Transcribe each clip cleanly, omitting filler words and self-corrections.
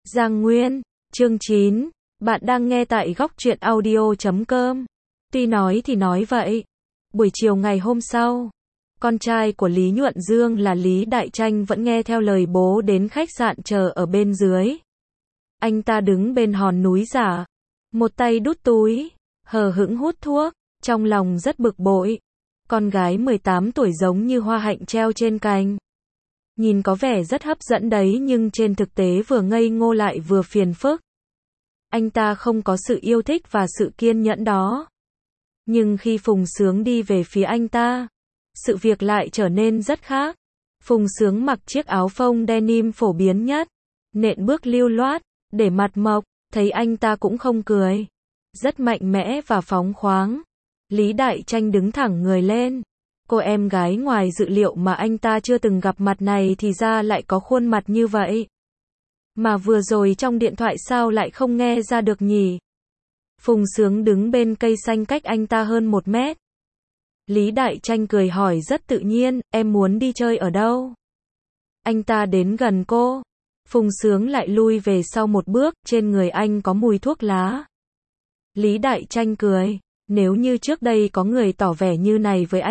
Giang Nguyên, chương 9, bạn đang nghe tại góc truyện audio.com. Tuy nói thì nói vậy. Buổi chiều ngày hôm sau, con trai của Lý Nhuận Dương là Lý Đại Tranh vẫn nghe theo lời bố đến khách sạn chờ ở bên dưới. Anh ta đứng bên hòn núi giả, một tay đút túi, hờ hững hút thuốc, trong lòng rất bực bội. Con gái 18 tuổi giống như hoa hạnh treo trên cành. Nhìn có vẻ rất hấp dẫn đấy nhưng trên thực tế vừa ngây ngô lại vừa phiền phức. Anh ta không có sự yêu thích và sự kiên nhẫn đó. Nhưng khi Phùng Sướng đi về phía anh ta, sự việc lại trở nên rất khác. Phùng Sướng mặc chiếc áo phông denim phổ biến nhất, nện bước lưu loát, để mặt mộc, thấy anh ta cũng không cười. Rất mạnh mẽ và phóng khoáng. Lý Đại Tranh đứng thẳng người lên. Cô em gái ngoài dự liệu mà anh ta chưa từng gặp mặt này thì ra lại có khuôn mặt như vậy. Mà vừa rồi trong điện thoại sao lại không nghe ra được nhỉ? Phùng Sướng đứng bên cây xanh cách anh ta hơn 1 mét. Lý Đại Tranh cười hỏi rất tự nhiên, em muốn đi chơi ở đâu? Anh ta đến gần cô. Phùng Sướng lại lui về sau một bước, trên người anh có mùi thuốc lá. Lý Đại Tranh cười. Nếu như trước đây có người tỏ vẻ như này với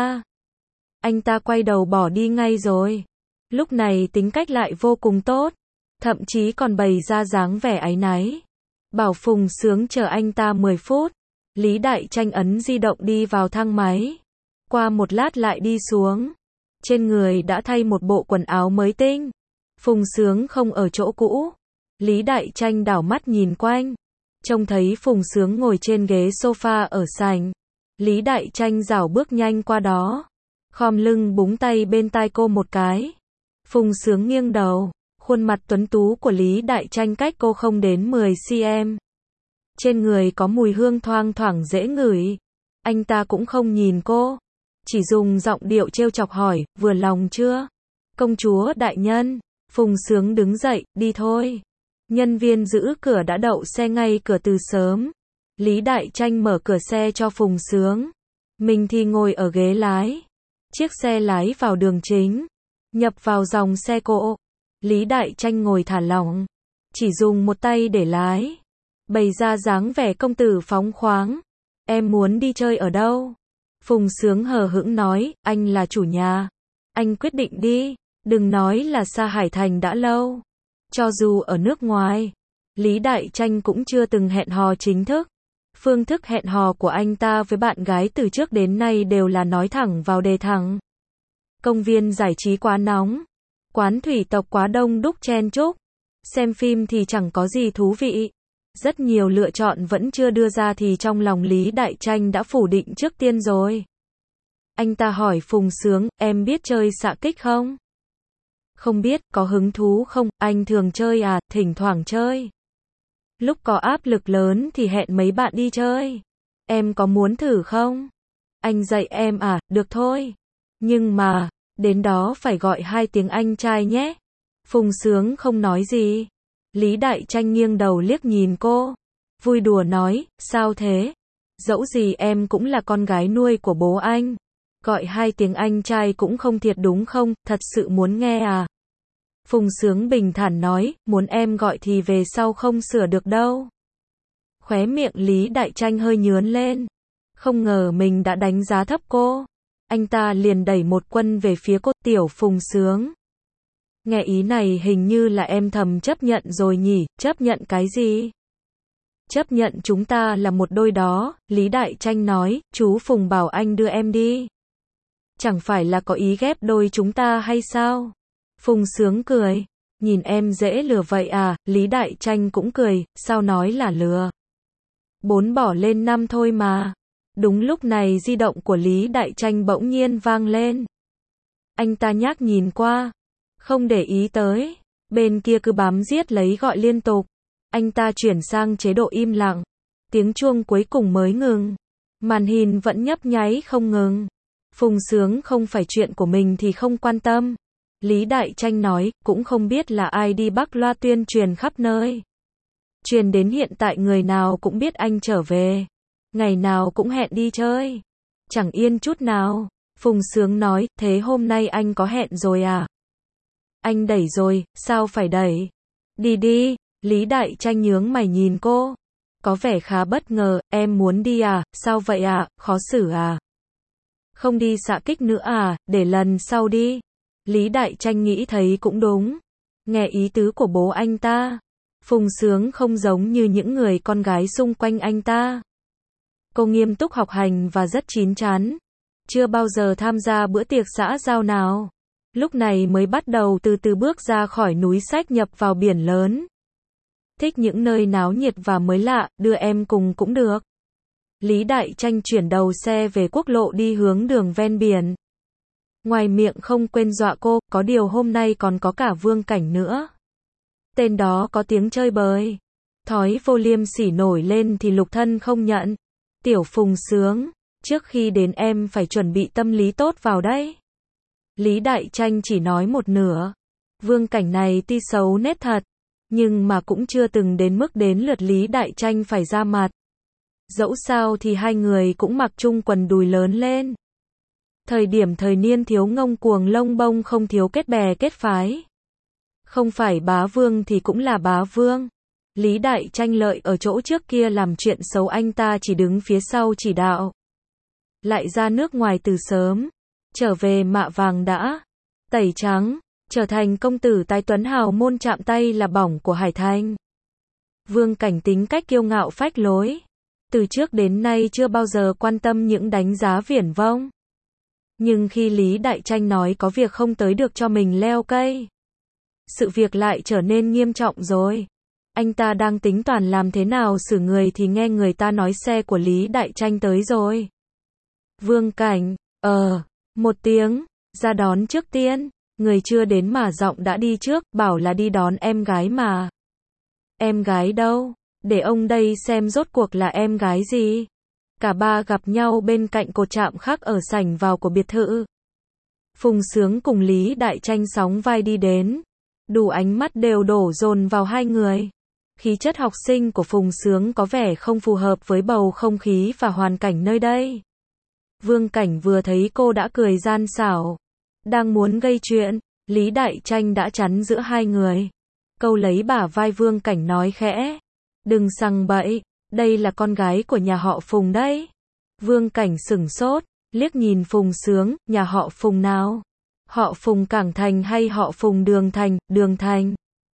anh ta quay đầu bỏ đi ngay rồi. Lúc này tính cách lại vô cùng tốt, thậm chí còn bày ra dáng vẻ áy náy. Bảo Phùng Sướng chờ anh ta 10 phút. Lý Đại Tranh ấn di động đi vào thang máy. Qua một lát lại đi xuống. Trên người đã thay một bộ quần áo mới tinh. Phùng Sướng không ở chỗ cũ. Lý Đại Tranh đảo mắt nhìn quanh. Trông thấy Phùng Sướng ngồi trên ghế sofa ở sảnh. Lý Đại Tranh rảo bước nhanh qua đó. Khom lưng búng tay bên tai cô một cái. Phùng Sướng nghiêng đầu. Khuôn mặt tuấn tú của Lý Đại Tranh cách cô không đến 10 cm. Trên người có mùi hương thoang thoảng dễ ngửi. Anh ta cũng không nhìn cô. Chỉ dùng giọng điệu trêu chọc hỏi, vừa lòng chưa? Công chúa đại nhân. Phùng Sướng đứng dậy, đi thôi. Nhân viên giữ cửa đã đậu xe ngay cửa từ sớm. Lý Đại Tranh mở cửa xe cho Phùng Sướng. Mình thì ngồi ở ghế lái. Chiếc xe lái vào đường chính. Nhập vào dòng xe cộ. Lý Đại Tranh ngồi thả lỏng. Chỉ dùng một tay để lái. Bày ra dáng vẻ công tử phóng khoáng. Em muốn đi chơi ở đâu? Phùng Sướng hờ hững nói, anh là chủ nhà. Anh quyết định đi. Đừng nói là xa Hải Thành đã lâu. Cho dù ở nước ngoài, Lý Đại Tranh cũng chưa từng hẹn hò chính thức. Phương thức hẹn hò của anh ta với bạn gái từ trước đến nay đều là nói thẳng vào đề thẳng. Công viên giải trí quá nóng. Quán thủy tộc quá đông đúc chen chúc. Xem phim thì chẳng có gì thú vị. Rất nhiều lựa chọn vẫn chưa đưa ra thì trong lòng Lý Đại Tranh đã phủ định trước tiên rồi. Anh ta hỏi Phùng Sướng, em biết chơi xạ kích không? Không biết, có hứng thú không? Anh thường chơi à, thỉnh thoảng chơi. Lúc có áp lực lớn thì hẹn mấy bạn đi chơi. Em có muốn thử không? Anh dạy em à, được thôi. Nhưng mà, đến đó phải gọi 2 tiếng anh trai nhé. Phùng Sướng không nói gì. Lý Đại Tranh nghiêng đầu liếc nhìn cô. Vui đùa nói, sao thế? Dẫu gì em cũng là con gái nuôi của bố anh. Gọi 2 tiếng anh trai cũng không thiệt đúng không, thật sự muốn nghe à? Phùng Sướng bình thản nói, muốn em gọi thì về sau không sửa được đâu. Khóe miệng Lý Đại Tranh hơi nhướn lên. Không ngờ mình đã đánh giá thấp cô. Anh ta liền đẩy một quân về phía cô, tiểu Phùng Sướng. Nghe ý này hình như là em thầm chấp nhận rồi nhỉ, chấp nhận cái gì? Chấp nhận chúng ta là một đôi đó, Lý Đại Tranh nói, chú Phùng bảo anh đưa em đi. Chẳng phải là có ý ghép đôi chúng ta hay sao? Phùng Sướng cười. Nhìn em dễ lừa vậy à, Lý Đại Tranh cũng cười, sao nói là lừa? 4 bỏ lên 5 thôi mà. Đúng lúc này di động của Lý Đại Tranh bỗng nhiên vang lên. Anh ta nhác nhìn qua. Không để ý tới. Bên kia cứ bám giết lấy gọi liên tục. Anh ta chuyển sang chế độ im lặng. Tiếng chuông cuối cùng mới ngừng. Màn hình vẫn nhấp nháy không ngừng. Phùng Sướng không phải chuyện của mình thì không quan tâm. Lý Đại Tranh nói, cũng không biết là ai đi bắc loa tuyên truyền khắp nơi. Truyền đến hiện tại người nào cũng biết anh trở về. Ngày nào cũng hẹn đi chơi. Chẳng yên chút nào. Phùng Sướng nói, thế hôm nay anh có hẹn rồi à? Anh đẩy rồi, sao phải đẩy? Đi đi. Lý Đại Tranh nhướng mày nhìn cô. Có vẻ khá bất ngờ, em muốn đi à, sao vậy à, khó xử à? Không đi xạ kích nữa à, để lần sau đi. Lý Đại Tranh nghĩ thấy cũng đúng. Nghe ý tứ của bố anh ta. Phùng Sướng không giống như những người con gái xung quanh anh ta. Cô nghiêm túc học hành và rất chín chắn. Chưa bao giờ tham gia bữa tiệc xã giao nào. Lúc này mới bắt đầu từ từ bước ra khỏi núi sách nhập vào biển lớn. Thích những nơi náo nhiệt và mới lạ, đưa em cùng cũng được. Lý Đại Tranh chuyển đầu xe về quốc lộ đi hướng đường ven biển. Ngoài miệng không quên dọa cô, có điều hôm nay còn có cả Vương Cảnh nữa. Tên đó có tiếng chơi bời. Thói vô liêm sỉ nổi lên thì Lục Thân không nhận. Tiểu Phùng Sướng, trước khi đến em phải chuẩn bị tâm lý tốt vào đấy. Lý Đại Tranh chỉ nói một nửa. Vương Cảnh này tuy xấu nét thật, nhưng mà cũng chưa từng đến mức đến lượt Lý Đại Tranh phải ra mặt. Dẫu sao thì hai người cũng mặc chung quần đùi lớn lên. Thời điểm thời niên thiếu ngông cuồng lông bông không thiếu kết bè kết phái. Không phải bá vương thì cũng là bá vương. Lý Đại Tranh lợi ở chỗ trước kia làm chuyện xấu anh ta chỉ đứng phía sau chỉ đạo. Lại ra nước ngoài từ sớm. Trở về mạ vàng đã. Tẩy trắng. Trở thành công tử tài tuấn hào môn chạm tay là bỏng của Hải Thành. Vương Cảnh tính cách kiêu ngạo phách lối. Từ trước đến nay chưa bao giờ quan tâm những đánh giá viển vông. Nhưng khi Lý Đại Tranh nói có việc không tới được cho mình leo cây. Sự việc lại trở nên nghiêm trọng rồi. Anh ta đang tính toán làm thế nào xử người thì nghe người ta nói xe của Lý Đại Tranh tới rồi. Vương Cảnh, một tiếng, ra đón trước tiên. Người chưa đến mà giọng đã đi trước, bảo là đi đón em gái mà. Em gái đâu? Để ông đây xem rốt cuộc là em gái gì. Cả ba gặp nhau bên cạnh cột chạm khắc ở sảnh vào của biệt thự. Phùng Sướng cùng Lý Đại Tranh sóng vai đi đến. Đủ ánh mắt đều đổ dồn vào hai người. Khí chất học sinh của Phùng Sướng có vẻ không phù hợp với bầu không khí và hoàn cảnh nơi đây. Vương Cảnh vừa thấy cô đã cười gian xảo. Đang muốn gây chuyện, Lý Đại Tranh đã chắn giữa hai người. Câu lấy bả vai Vương Cảnh nói khẽ. Đừng sằng bậy, đây là con gái của nhà họ Phùng đấy. Vương Cảnh sửng sốt, liếc nhìn Phùng Sướng, nhà họ Phùng nào? Họ Phùng Cảng Thành hay họ Phùng Đường Thành?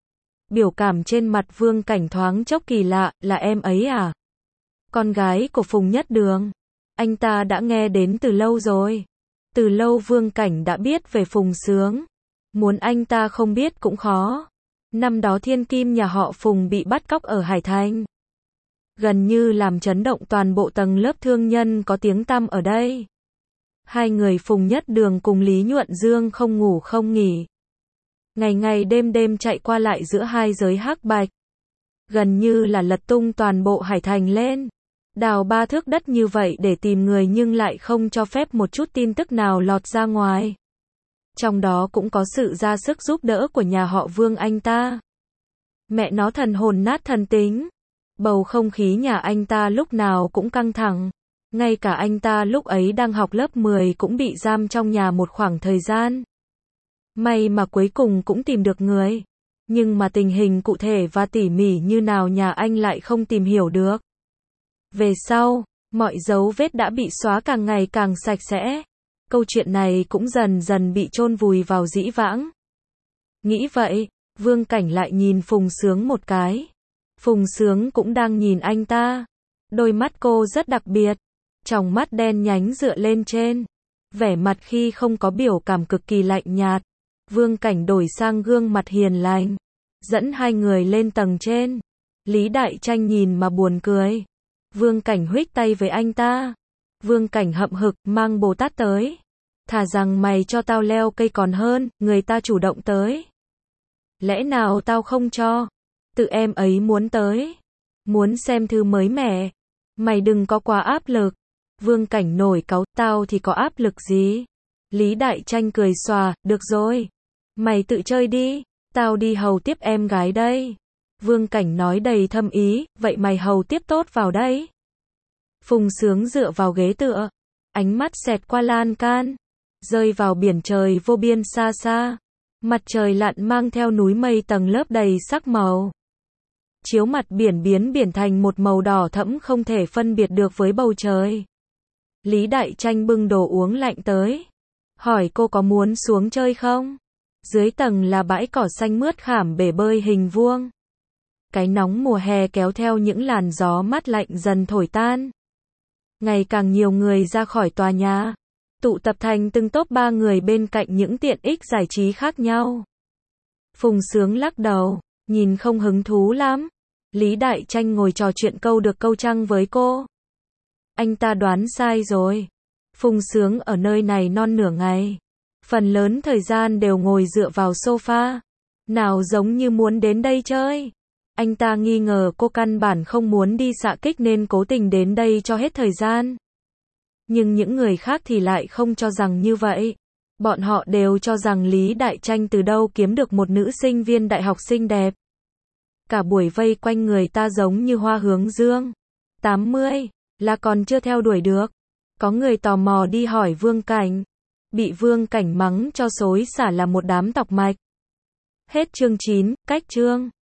Biểu cảm trên mặt Vương Cảnh thoáng chốc kỳ lạ, là em ấy à? Con gái của Phùng Nhất Đường. Anh ta đã nghe đến từ lâu rồi. Từ lâu Vương Cảnh đã biết về Phùng Sướng. Muốn anh ta không biết cũng khó. Năm đó thiên kim nhà họ Phùng bị bắt cóc ở Hải Thành. Gần như làm chấn động toàn bộ tầng lớp thương nhân có tiếng tăm ở đây. Hai người Phùng Nhất Đường cùng Lý Nhuận Dương không ngủ không nghỉ. Ngày ngày đêm đêm chạy qua lại giữa hai giới hắc bạch. Gần như là lật tung toàn bộ Hải Thành lên. Đào 3 thước đất như vậy để tìm người nhưng lại không cho phép một chút tin tức nào lọt ra ngoài. Trong đó cũng có sự ra sức giúp đỡ của nhà họ Vương anh ta. Mẹ nó thần hồn nát thần tính. Bầu không khí nhà anh ta lúc nào cũng căng thẳng. Ngay cả anh ta lúc ấy đang học lớp 10 cũng bị giam trong nhà một khoảng thời gian. May mà cuối cùng cũng tìm được người. Nhưng mà tình hình cụ thể và tỉ mỉ như nào nhà anh lại không tìm hiểu được. Về sau, mọi dấu vết đã bị xóa càng ngày càng sạch sẽ. Câu chuyện này cũng dần dần bị chôn vùi vào dĩ vãng. Nghĩ vậy, Vương Cảnh lại nhìn Phùng Sướng một cái. Phùng Sướng cũng đang nhìn anh ta. Đôi mắt cô rất đặc biệt. Tròng mắt đen nhánh dựa lên trên. Vẻ mặt khi không có biểu cảm cực kỳ lạnh nhạt. Vương Cảnh đổi sang gương mặt hiền lành. Dẫn hai người lên tầng trên. Lý Đại Tranh nhìn mà buồn cười. Vương Cảnh huých tay với anh ta. Vương Cảnh hậm hực, mang Bồ Tát tới. Thà rằng mày cho tao leo cây còn hơn, người ta chủ động tới. Lẽ nào tao không cho? Tự em ấy muốn tới. Muốn xem thứ mới mẻ. Mày đừng có quá áp lực. Vương Cảnh nổi cáu, tao thì có áp lực gì? Lý Đại Tranh cười xòa, được rồi. Mày tự chơi đi, tao đi hầu tiếp em gái đây. Vương Cảnh nói đầy thâm ý, vậy mày hầu tiếp tốt vào đây. Phùng Sướng dựa vào ghế tựa. Ánh mắt xẹt qua lan can. Rơi vào biển trời vô biên xa xa. Mặt trời lặn mang theo núi mây tầng lớp đầy sắc màu. chiếu mặt biển biến biển thành một màu đỏ thẫm không thể phân biệt được với bầu trời. Lý Đại Tranh bưng đồ uống lạnh tới, hỏi cô có muốn xuống chơi không? Dưới tầng là bãi cỏ xanh mướt khảm bể bơi hình vuông. Cái nóng mùa hè kéo theo những làn gió mát lạnh dần thổi tan. Ngày càng nhiều người ra khỏi tòa nhà, tụ tập thành từng tốp 3 người bên cạnh những tiện ích giải trí khác nhau. Phùng Sướng lắc đầu, nhìn không hứng thú lắm. Lý Đại Tranh ngồi trò chuyện câu được câu trăng với cô. Anh ta đoán sai rồi. Phùng Sướng ở nơi này non nửa ngày. Phần lớn thời gian đều ngồi dựa vào sofa. Nào giống như muốn đến đây chơi. Anh ta nghi ngờ cô căn bản không muốn đi xạ kích nên cố tình đến đây cho hết thời gian. Nhưng những người khác thì lại không cho rằng như vậy. Bọn họ đều cho rằng Lý Đại Tranh từ đâu kiếm được một nữ sinh viên đại học xinh đẹp. Cả buổi vây quanh người ta giống như hoa hướng dương. 80, là còn chưa theo đuổi được. Có người tò mò đi hỏi Vương Cảnh. Bị Vương Cảnh mắng cho xối xả là một đám tọc mạch. Hết chương 9, cách chương.